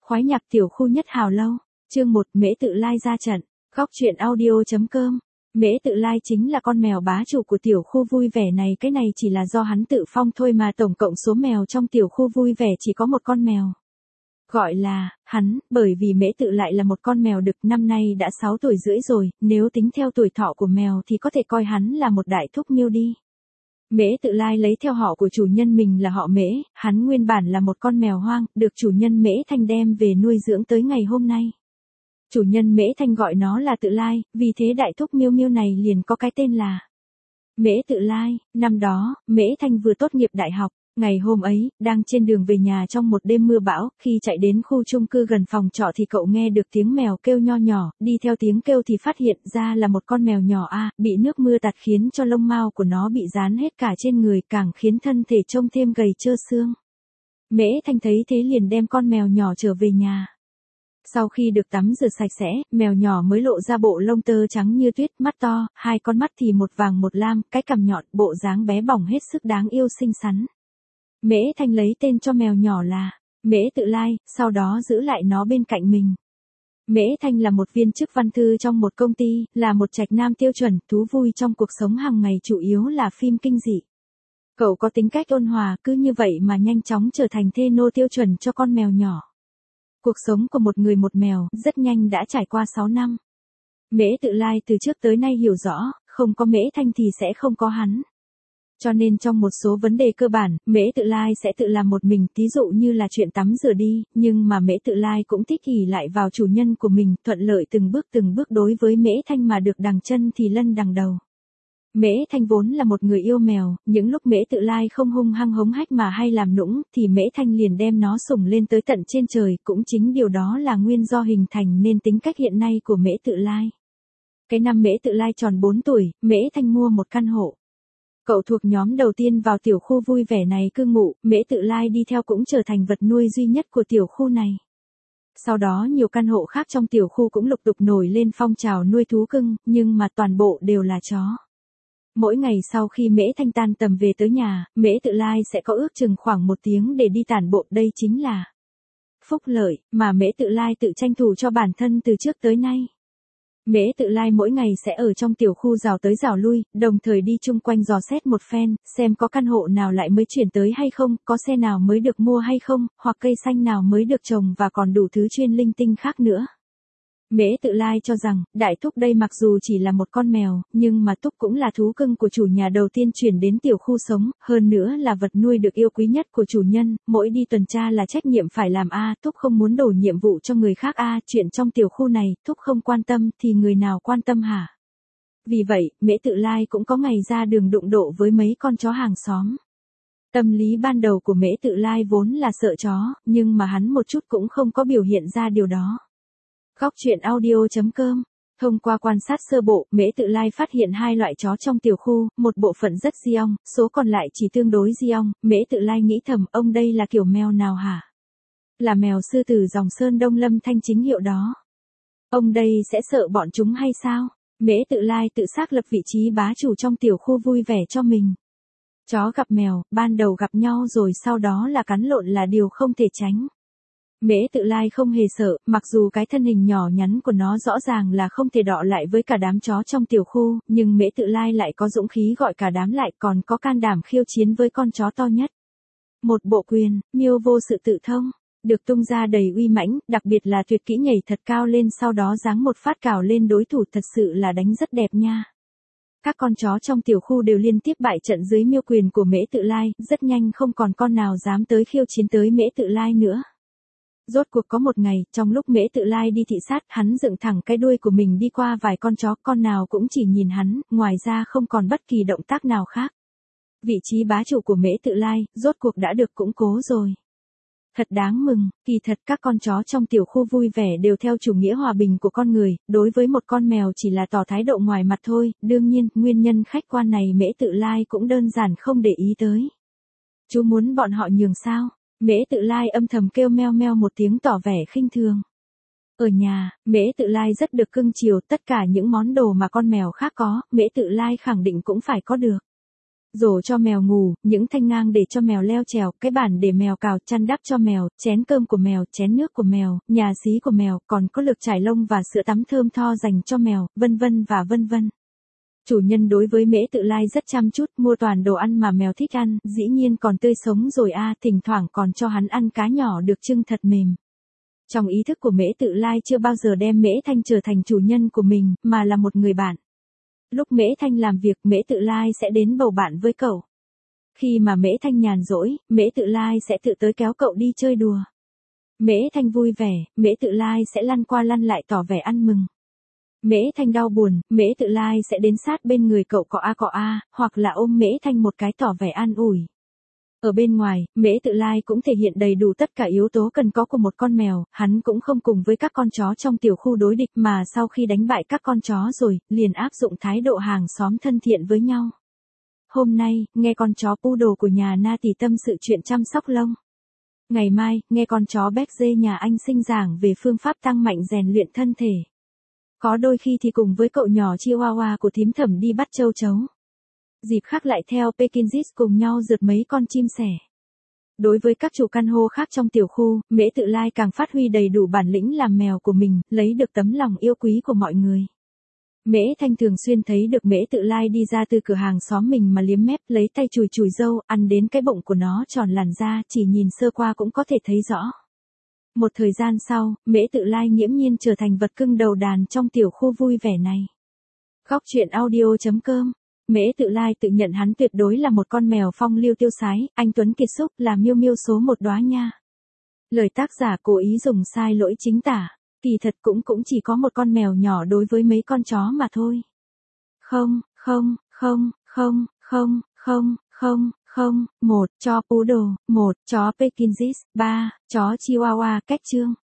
Khoái nhạc tiểu khu nhất hào lâu. Chương 1 Mễ Tự Lai ra trận. Góc truyện audio.com. Mễ Tự Lai chính là con mèo bá chủ của tiểu khu vui vẻ này, cái này chỉ là do hắn tự phong thôi mà tổng cộng số mèo trong tiểu khu vui vẻ chỉ có một con mèo. Gọi là hắn, bởi vì Mễ Tự Lai là một con mèo đực, năm nay đã 6 tuổi rưỡi rồi, nếu tính theo tuổi thọ của mèo thì có thể coi hắn là một đại thúc miêu đi. Mễ Tự Lai lấy theo họ của chủ nhân mình là họ Mễ, hắn nguyên bản là một con mèo hoang, được chủ nhân Mễ Thanh đem về nuôi dưỡng tới ngày hôm nay. Chủ nhân Mễ Thanh gọi nó là Tự Lai, vì thế đại thúc miêu miêu này liền có cái tên là Mễ Tự Lai. Năm đó, Mễ Thanh vừa tốt nghiệp đại học. Ngày hôm ấy, đang trên đường về nhà trong một đêm mưa bão, khi chạy đến khu chung cư gần phòng trọ thì cậu nghe được tiếng mèo kêu nho nhỏ, đi theo tiếng kêu thì phát hiện ra là một con mèo nhỏ bị nước mưa tạt khiến cho lông mao của nó bị dán hết cả trên người, càng khiến thân thể trông thêm gầy trơ xương. Mễ Thanh thấy thế liền đem con mèo nhỏ trở về nhà. Sau khi được tắm rửa sạch sẽ, mèo nhỏ mới lộ ra bộ lông tơ trắng như tuyết, mắt to, hai con mắt thì một vàng một lam, cái cằm nhọn, bộ dáng bé bỏng hết sức đáng yêu xinh xắn. Mễ Thanh lấy tên cho mèo nhỏ là Mễ Tự Lai, sau đó giữ lại nó bên cạnh mình. Mễ Thanh là một viên chức văn thư trong một công ty, là một trạch nam tiêu chuẩn, thú vui trong cuộc sống hàng ngày chủ yếu là phim kinh dị. Cậu có tính cách ôn hòa, cứ như vậy mà nhanh chóng trở thành thê nô tiêu chuẩn cho con mèo nhỏ. Cuộc sống của một người một mèo rất nhanh đã trải qua 6 năm. Mễ Tự Lai từ trước tới nay hiểu rõ, không có Mễ Thanh thì sẽ không có hắn. Cho nên trong một số vấn đề cơ bản, Mễ Tự Lai sẽ tự làm một mình, ví dụ như là chuyện tắm rửa đi, nhưng mà Mễ Tự Lai cũng thích ỷ lại vào chủ nhân của mình, thuận lợi từng bước đối với Mễ Thanh mà được đằng chân thì lân đằng đầu. Mễ Thanh vốn là một người yêu mèo, những lúc Mễ Tự Lai không hung hăng hống hách mà hay làm nũng, thì Mễ Thanh liền đem nó sủng lên tới tận trên trời, cũng chính điều đó là nguyên do hình thành nên tính cách hiện nay của Mễ Tự Lai. Cái năm Mễ Tự Lai tròn 4 tuổi, Mễ Thanh mua một căn hộ. Cậu thuộc nhóm đầu tiên vào tiểu khu vui vẻ này cư ngụ, Mễ Tự Lai đi theo cũng trở thành vật nuôi duy nhất của tiểu khu này. Sau đó nhiều căn hộ khác trong tiểu khu cũng lục tục nổi lên phong trào nuôi thú cưng, nhưng mà toàn bộ đều là chó. Mỗi ngày sau khi Mễ Thanh tan tầm về tới nhà, Mễ Tự Lai sẽ có ước chừng khoảng 1 tiếng để đi tản bộ, đây chính là phúc lợi mà Mễ Tự Lai tự tranh thủ cho bản thân từ trước tới nay. Mễ Tự Lai mỗi ngày sẽ ở trong tiểu khu rào tới rào lui, đồng thời đi chung quanh dò xét một phen, xem có căn hộ nào lại mới chuyển tới hay không, có xe nào mới được mua hay không, hoặc cây xanh nào mới được trồng và còn đủ thứ chuyên linh tinh khác nữa. Mễ Tự Lai cho rằng, đại thúc đây mặc dù chỉ là một con mèo, nhưng mà Túc cũng là thú cưng của chủ nhà đầu tiên chuyển đến tiểu khu sống, hơn nữa là vật nuôi được yêu quý nhất của chủ nhân, mỗi đi tuần tra là trách nhiệm phải làm Túc không muốn đổ nhiệm vụ cho người khác chuyện trong tiểu khu này, Túc không quan tâm thì người nào quan tâm hả? Vì vậy, Mễ Tự Lai cũng có ngày ra đường đụng độ với mấy con chó hàng xóm. Tâm lý ban đầu của Mễ Tự Lai vốn là sợ chó, nhưng mà hắn một chút cũng không có biểu hiện ra điều đó. Góc truyện audio.com. Thông qua quan sát sơ bộ, Mễ Tự Lai phát hiện 2 loại chó trong tiểu khu, một bộ phận rất diong, số còn lại chỉ tương đối diong. Mễ Tự Lai nghĩ thầm, ông đây là kiểu mèo nào hả? Là mèo sư tử dòng Sơn Đông Lâm Thanh chính hiệu đó. Ông đây sẽ sợ bọn chúng hay sao? Mễ Tự Lai tự xác lập vị trí bá chủ trong tiểu khu vui vẻ cho mình. Chó gặp mèo, ban đầu gặp nhau rồi sau đó là cắn lộn là điều không thể tránh. Mễ Tự Lai không hề sợ, mặc dù cái thân hình nhỏ nhắn của nó rõ ràng là không thể đọ lại với cả đám chó trong tiểu khu, nhưng Mễ Tự Lai lại có dũng khí gọi cả đám lại, còn có can đảm khiêu chiến với con chó to nhất. Một bộ quyền, miêu vô sự tự thông, được tung ra đầy uy mãnh, đặc biệt là tuyệt kỹ nhảy thật cao lên sau đó giáng một phát cào lên đối thủ, thật sự là đánh rất đẹp nha. Các con chó trong tiểu khu đều liên tiếp bại trận dưới miêu quyền của Mễ Tự Lai, rất nhanh không còn con nào dám tới khiêu chiến tới Mễ Tự Lai nữa. Rốt cuộc có một ngày, trong lúc Mễ Tự Lai đi thị sát, hắn dựng thẳng cái đuôi của mình đi qua vài con chó, con nào cũng chỉ nhìn hắn, ngoài ra không còn bất kỳ động tác nào khác. Vị trí bá chủ của Mễ Tự Lai, rốt cuộc đã được củng cố rồi. Thật đáng mừng, kỳ thật các con chó trong tiểu khu vui vẻ đều theo chủ nghĩa hòa bình của con người, đối với một con mèo chỉ là tỏ thái độ ngoài mặt thôi, đương nhiên, nguyên nhân khách quan này Mễ Tự Lai cũng đơn giản không để ý tới. Chú muốn bọn họ nhường sao? Mễ Tự Lai âm thầm kêu meo meo một tiếng tỏ vẻ khinh thường. Ở nhà, Mễ Tự Lai rất được cưng chiều, tất cả những món đồ mà con mèo khác có, Mễ Tự Lai khẳng định cũng phải có được. Rổ cho mèo ngủ, những thanh ngang để cho mèo leo trèo, cái bàn để mèo cào, chăn đắp cho mèo, chén cơm của mèo, chén nước của mèo, nhà xí của mèo, còn có lược trải lông và sữa tắm thơm tho dành cho mèo, vân vân và vân vân. Chủ nhân đối với Mễ Tự Lai rất chăm chút, mua toàn đồ ăn mà mèo thích ăn, dĩ nhiên còn tươi sống rồi thỉnh thoảng còn cho hắn ăn cá nhỏ được trưng thật mềm. Trong ý thức của Mễ Tự Lai chưa bao giờ đem Mễ Thanh trở thành chủ nhân của mình, mà là một người bạn. Lúc Mễ Thanh làm việc, Mễ Tự Lai sẽ đến bầu bạn với cậu. Khi mà Mễ Thanh nhàn rỗi, Mễ Tự Lai sẽ tự tới kéo cậu đi chơi đùa. Mễ Thanh vui vẻ, Mễ Tự Lai sẽ lăn qua lăn lại tỏ vẻ ăn mừng. Mễ Thanh đau buồn, Mễ Tự Lai sẽ đến sát bên người cậu cọ hoặc là ôm Mễ Thanh một cái tỏ vẻ an ủi. Ở bên ngoài, Mễ Tự Lai cũng thể hiện đầy đủ tất cả yếu tố cần có của một con mèo, hắn cũng không cùng với các con chó trong tiểu khu đối địch mà sau khi đánh bại các con chó rồi, liền áp dụng thái độ hàng xóm thân thiện với nhau. Hôm nay, nghe con chó poodle của nhà Na Tỷ tâm sự chuyện chăm sóc lông. Ngày mai, nghe con chó Béc Dê nhà anh sinh giảng về phương pháp tăng mạnh rèn luyện thân thể. Có đôi khi thì cùng với cậu nhỏ Chihuahua của thím Thẩm đi bắt châu chấu. Dịp khác lại theo Pekingese cùng nhau rượt mấy con chim sẻ. Đối với các chủ căn hộ khác trong tiểu khu, Mễ Tự Lai càng phát huy đầy đủ bản lĩnh làm mèo của mình, lấy được tấm lòng yêu quý của mọi người. Mễ Thanh thường xuyên thấy được Mễ Tự Lai đi ra từ cửa hàng xóm mình mà liếm mép, lấy tay chùi chùi râu, ăn đến cái bụng của nó tròn làn da, chỉ nhìn sơ qua cũng có thể thấy rõ. Một thời gian sau, Mễ Tự Lai nghiễm nhiên trở thành vật cưng đầu đàn trong tiểu khu vui vẻ này. Góc truyện audio.com. Mễ Tự Lai tự nhận hắn tuyệt đối là một con mèo phong lưu tiêu sái, anh tuấn kiệt xúc, là miêu miêu số một đóa nha. Lời tác giả cố ý dùng sai lỗi chính tả, kỳ thật cũng chỉ có một con mèo nhỏ đối với mấy con chó mà thôi. Một chó poodle, một chó Pekingese, 3 chó Chihuahua. Cách chương